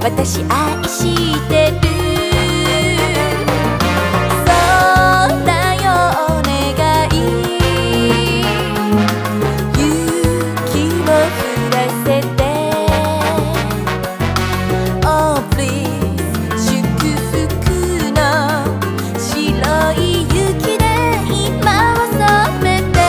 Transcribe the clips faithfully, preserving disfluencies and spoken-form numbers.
私愛してる。そうだよお願い、勇気を降らせて Oh please 祝福の白い雪で今を染めて、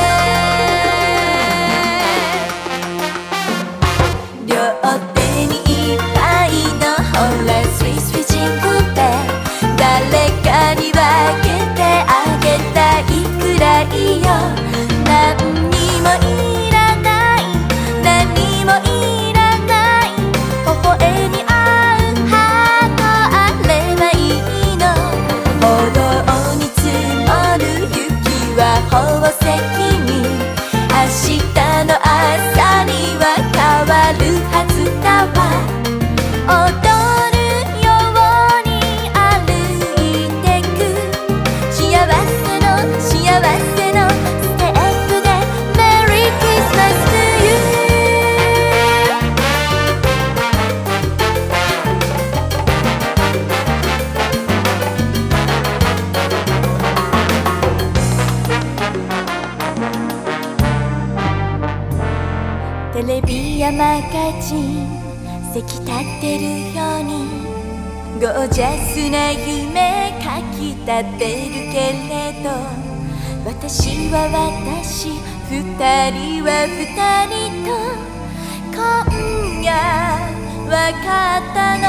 両手にいっぱいのほらスイスイジングベル、誰かに分けてあげたいくらいよ。何にもいらない、何もいらない、微笑み合うハートあればいいの。歩道に積もる雪は宝石に、明日の朝には変わるはずだわ。踊るように歩いてく、幸せの幸せのステップで Merry Christmas to you。 テレビやマガジンせき立ってるようにゴージャスな夢かきたてるけれど、私は私、二人は二人と今夜わかった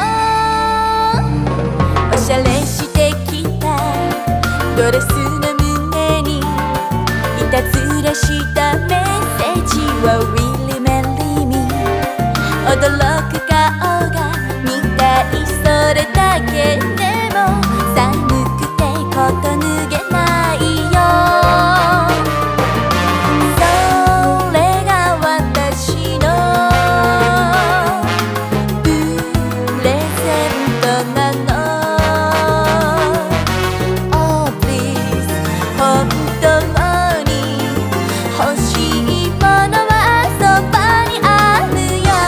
の。おしゃれしてきたドレスの胸にいたずらしたメッセージを Really Marry Me、 驚く顔が見たいそれだけでも寒くてコート脱げないよ。それが私のプレゼントなの。 Oh please 本当に欲しいものはそばにあるよ。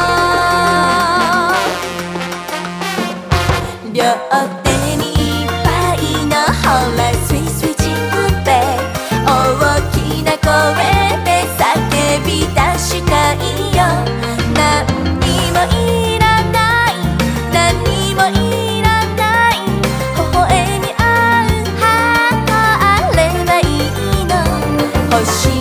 両手にいっぱいのほらスイスイジングベル、大きな声で叫び出したいよ。何にもいらない、何もいらない、微笑み合うハートあればいいの。欲しい